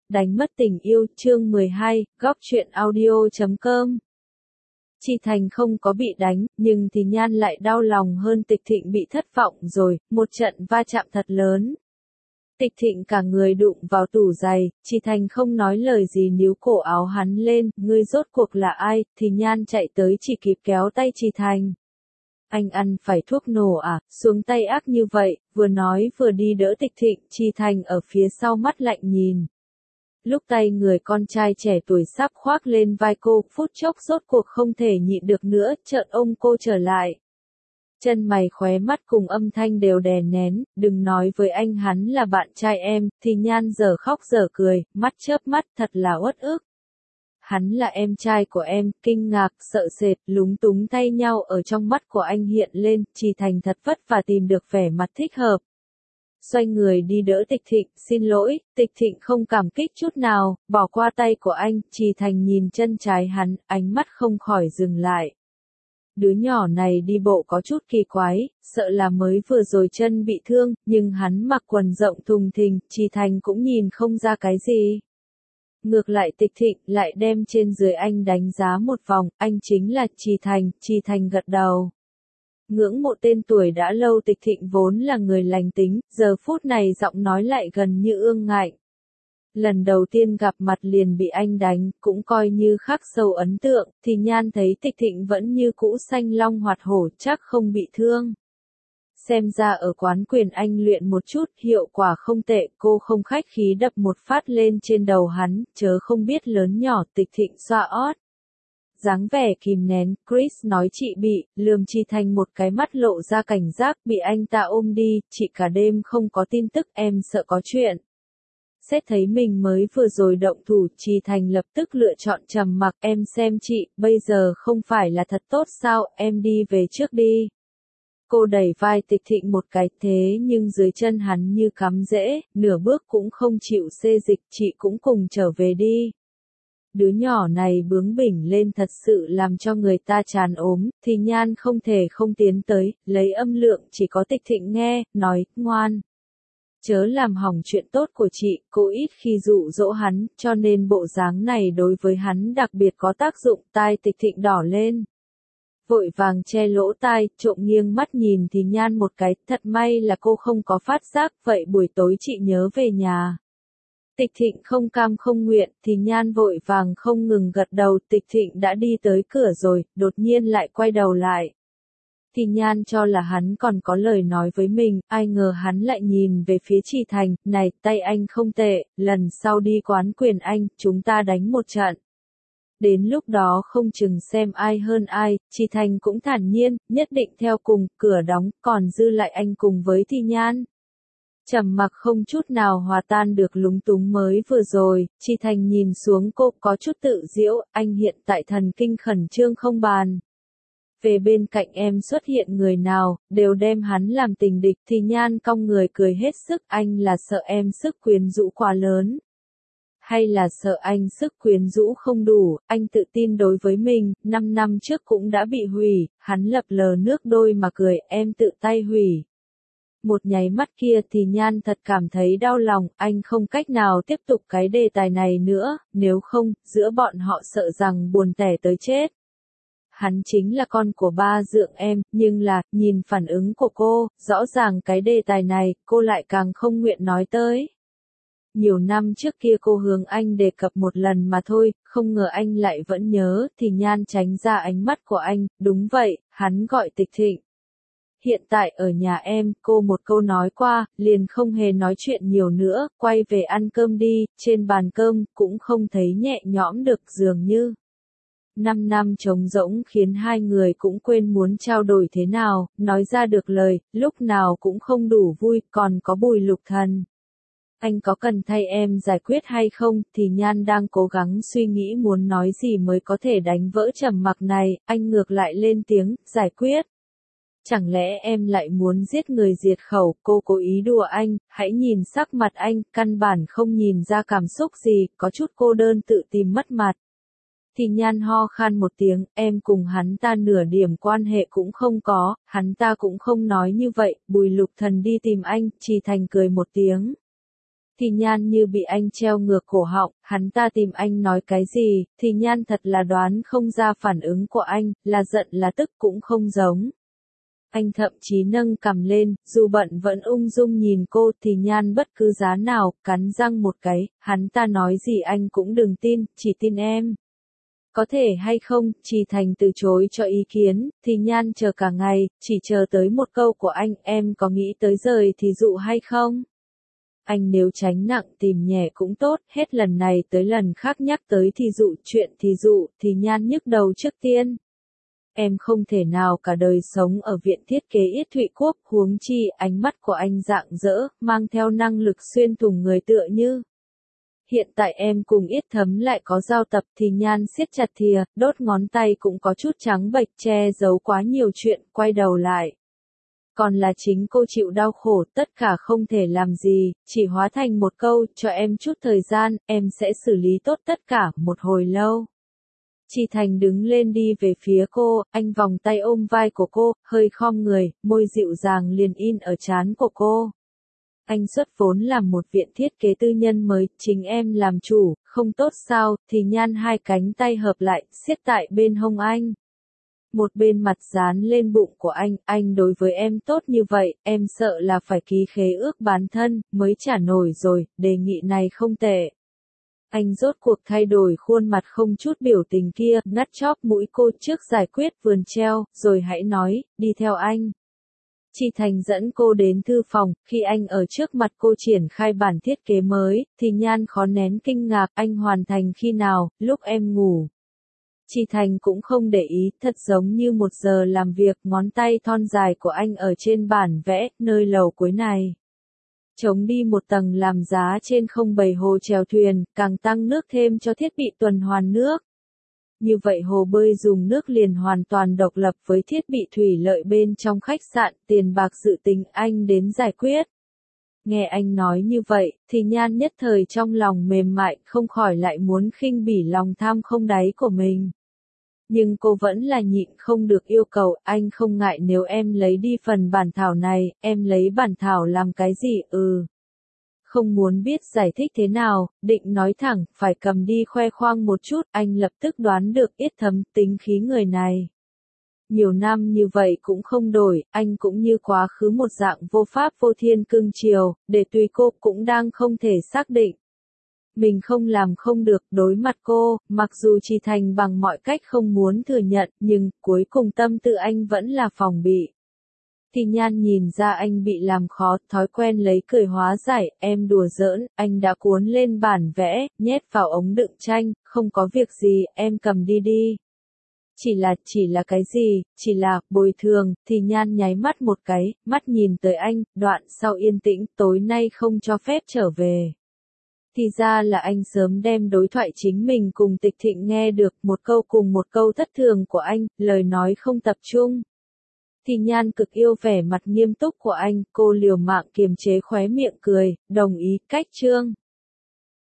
Đánh mất tình yêu, chương 12, góc truyện audio.com. Chi Thành không có bị đánh, nhưng thì Nhan lại đau lòng hơn Tịch Thịnh bị thất vọng rồi, một trận va chạm thật lớn. Tịch Thịnh cả người đụng vào tủ giày, Chi Thành không nói lời gì níu cổ áo hắn lên, ngươi rốt cuộc là ai, thì Nhan chạy tới chỉ kịp kéo tay Chi Thành. Anh ăn phải thuốc nổ à, xuống tay ác như vậy, vừa nói vừa đi đỡ Tịch Thịnh, Chi Thành ở phía sau mắt lạnh nhìn. Lúc tay người con trai trẻ tuổi sắp khoác lên vai cô, phút chốc rốt cuộc không thể nhịn được nữa, chợt ôm cô trở lại. Chân mày khóe mắt cùng âm thanh đều đè nén, đừng nói với anh hắn là bạn trai em, thì Nhan giờ khóc giờ cười, mắt chớp mắt thật là uất ức. Hắn là em trai của em, kinh ngạc, sợ sệt, lúng túng thay nhau ở trong mắt của anh hiện lên, Chi Thành thật vất vả tìm được vẻ mặt thích hợp. Xoay người đi đỡ Tịch Thịnh, xin lỗi, Tịch Thịnh không cảm kích chút nào, bỏ qua tay của anh, Chi Thành nhìn chân trái hắn, ánh mắt không khỏi dừng lại. Đứa nhỏ này đi bộ có chút kỳ quái, sợ là mới vừa rồi chân bị thương, nhưng hắn mặc quần rộng thùng thình, Chi Thành cũng nhìn không ra cái gì. Ngược lại Tịch Thịnh lại đem trên dưới anh đánh giá một vòng, anh chính là Chi Thành gật đầu. Ngưỡng mộ tên tuổi đã lâu Tịch Thịnh vốn là người lành tính, giờ phút này giọng nói lại gần như ương ngạnh. Lần đầu tiên gặp mặt liền bị anh đánh, cũng coi như khắc sâu ấn tượng, thì Nhan thấy Tịch Thịnh vẫn như cũ xanh long hoạt hổ, chắc không bị thương. Xem ra ở quán quyền anh luyện một chút, hiệu quả không tệ, cô không khách khí đập một phát lên trên đầu hắn, chớ không biết lớn nhỏ. Tịch Thịnh xoa ót. Dáng vẻ kìm nén, Chris nói chị bị, lườm Chi Thành một cái mắt lộ ra cảnh giác, bị anh ta ôm đi, chị cả đêm không có tin tức, em sợ có chuyện. Xét thấy mình mới vừa rồi động thủ, Chi Thành lập tức lựa chọn trầm mặc, em xem chị, bây giờ không phải là thật tốt sao, em đi về trước đi. Cô đẩy vai Tịch Thịnh một cái, thế nhưng dưới chân hắn như cắm rễ, nửa bước cũng không chịu xê dịch, chị cũng cùng trở về đi. Đứa nhỏ này bướng bỉnh lên thật sự làm cho người ta chán ốm, thì Nhan không thể không tiến tới, lấy âm lượng chỉ có Tịch Thịnh nghe, nói, ngoan. Chớ làm hỏng chuyện tốt của chị, cô ít khi dụ dỗ hắn, cho nên bộ dáng này đối với hắn đặc biệt có tác dụng, tai Tịch Thịnh đỏ lên. Vội vàng che lỗ tai, trộm nghiêng mắt nhìn thì Nhan một cái, thật may là cô không có phát giác, vậy buổi tối chị nhớ về nhà. Tịch Thịnh không cam không nguyện, thì Nhan vội vàng không ngừng gật đầu, Tịch Thịnh đã đi tới cửa rồi, đột nhiên lại quay đầu lại. Thì Nhan cho là hắn còn có lời nói với mình, ai ngờ hắn lại nhìn về phía Chi Thành, này, tay anh không tệ, lần sau đi quán quyền anh, chúng ta đánh một trận. Đến lúc đó không chừng xem ai hơn ai, Chi Thành cũng thản nhiên, nhất định theo cùng, cửa đóng, còn dư lại anh cùng với Thi Nhan. Trầm mặc không chút nào hòa tan được lúng túng mới vừa rồi, Chi Thành nhìn xuống cô có chút tự giễu, anh hiện tại thần kinh khẩn trương không bàn. Về bên cạnh em xuất hiện người nào, đều đem hắn làm tình địch, thì Nhan cong người cười hết sức, anh là sợ em sức quyến rũ quá lớn. Hay là sợ anh sức quyến rũ không đủ, anh tự tin đối với mình, 5 năm trước cũng đã bị hủy, hắn lập lờ nước đôi mà cười, em tự tay hủy. Một nháy mắt kia thì Nhan thật cảm thấy đau lòng, anh không cách nào tiếp tục cái đề tài này nữa, nếu không, giữa bọn họ sợ rằng buồn tẻ tới chết. Hắn chính là con của ba dượng em, nhưng là, nhìn phản ứng của cô, rõ ràng cái đề tài này, cô lại càng không nguyện nói tới. Nhiều năm trước kia cô hướng anh đề cập một lần mà thôi, không ngờ anh lại vẫn nhớ, thì Nhan tránh ra ánh mắt của anh, đúng vậy, hắn gọi Tịch Thịnh. Hiện tại ở nhà em, cô một câu nói qua, liền không hề nói chuyện nhiều nữa, quay về ăn cơm đi, trên bàn cơm, cũng không thấy nhẹ nhõm được dường như. 5 năm trống rỗng khiến hai người cũng quên muốn trao đổi thế nào, nói ra được lời, lúc nào cũng không đủ vui, còn có Bùi Lục Thần. Anh có cần thay em giải quyết hay không, thì Nhan đang cố gắng suy nghĩ muốn nói gì mới có thể đánh vỡ trầm mặc này, anh ngược lại lên tiếng, giải quyết. Chẳng lẽ em lại muốn giết người diệt khẩu, cô cố ý đùa anh, hãy nhìn sắc mặt anh, căn bản không nhìn ra cảm xúc gì, có chút cô đơn tự tìm mất mặt. Thì Nhan ho khan một tiếng, em cùng hắn ta nửa điểm quan hệ cũng không có, hắn ta cũng không nói như vậy, Bùi Lục Thần đi tìm anh, Chi Thành cười một tiếng. Thì Nhan như bị anh treo ngược cổ họng, hắn ta tìm anh nói cái gì, thì Nhan thật là đoán không ra phản ứng của anh, là giận là tức cũng không giống. Anh thậm chí nâng cằm lên, dù bận vẫn ung dung nhìn cô, thì Nhan bất cứ giá nào, cắn răng một cái, hắn ta nói gì anh cũng đừng tin, chỉ tin em. Có thể hay không, Trì Thành từ chối cho ý kiến, thì Nhan chờ cả ngày, chỉ chờ tới một câu của anh, em có nghĩ tới rời thì dụ hay không? Anh nếu tránh nặng tìm nhẹ cũng tốt, hết lần này tới lần khác nhắc tới thì dụ, chuyện thì dụ, thì Nhan nhức đầu trước tiên. Em không thể nào cả đời sống ở viện thiết kế Yết Thụy Quốc, huống chi, ánh mắt của anh rạng rỡ, mang theo năng lực xuyên thủng người tựa như. Hiện tại em cùng Yết Thấm lại có giao tập thì Nhan siết chặt thìa, đốt ngón tay cũng có chút trắng bệch che giấu quá nhiều chuyện, quay đầu lại. Còn là chính cô chịu đau khổ, tất cả không thể làm gì, chỉ hóa thành một câu, cho em chút thời gian, em sẽ xử lý tốt tất cả, một hồi lâu. Trì Thành đứng lên đi về phía cô, anh vòng tay ôm vai của cô, hơi khom người, môi dịu dàng liền in ở trán của cô. Anh xuất vốn làm một viện thiết kế tư nhân mới, chính em làm chủ, không tốt sao, thì Nhan hai cánh tay hợp lại, siết tại bên hông anh. Một bên mặt dán lên bụng của anh đối với em tốt như vậy, em sợ là phải ký khế ước bán thân, mới trả nổi rồi, đề nghị này không tệ. Anh rốt cuộc thay đổi khuôn mặt không chút biểu tình kia, ngắt chóp mũi cô trước giải quyết vườn treo, rồi hãy nói, đi theo anh. Trì Thành dẫn cô đến thư phòng, khi anh ở trước mặt cô triển khai bản thiết kế mới, thì Nhan khó nén kinh ngạc, anh hoàn thành khi nào, lúc em ngủ. Trì Thành cũng không để ý, thật giống như một giờ làm việc, ngón tay thon dài của anh ở trên bản vẽ, nơi lầu cuối này. Chống đi một tầng làm giá trên không bầy hồ chèo thuyền, càng tăng nước thêm cho thiết bị tuần hoàn nước. Như vậy hồ bơi dùng nước liền hoàn toàn độc lập với thiết bị thủy lợi bên trong khách sạn, tiền bạc dự tính anh đến giải quyết. Nghe anh nói như vậy, thì Nhan nhất thời trong lòng mềm mại, không khỏi lại muốn khinh bỉ lòng tham không đáy của mình. Nhưng cô vẫn là nhịn không được yêu cầu, anh không ngại nếu em lấy đi phần bản thảo này, em lấy bản thảo làm cái gì, Không muốn biết giải thích thế nào, định nói thẳng, phải cầm đi khoe khoang một chút, anh lập tức đoán được Yết Thấm tính khí người này. Nhiều năm như vậy cũng không đổi, anh cũng như quá khứ một dạng vô pháp vô thiên cưng chiều, để tùy cô cũng đang không thể xác định. Mình không làm không được, đối mặt cô, mặc dù Trì Thành bằng mọi cách không muốn thừa nhận, nhưng, cuối cùng tâm tư anh vẫn là phòng bị. Thì Nhan nhìn ra anh bị làm khó, thói quen lấy cười hóa giải, em đùa giỡn, anh đã cuốn lên bản vẽ, nhét vào ống đựng tranh, không có việc gì, em cầm đi đi. Chỉ là cái gì, chỉ là, bồi thường, thì Nhan nháy mắt một cái, mắt nhìn tới anh, đoạn sau yên tĩnh, tối nay không cho phép trở về. Thì ra là anh sớm đem đối thoại chính mình cùng Tịch Thịnh nghe được, một câu cùng một câu thất thường của anh, lời nói không tập trung. Thì Nhan cực yêu vẻ mặt nghiêm túc của anh, cô liều mạng kiềm chế khóe miệng cười, đồng ý, cách chương.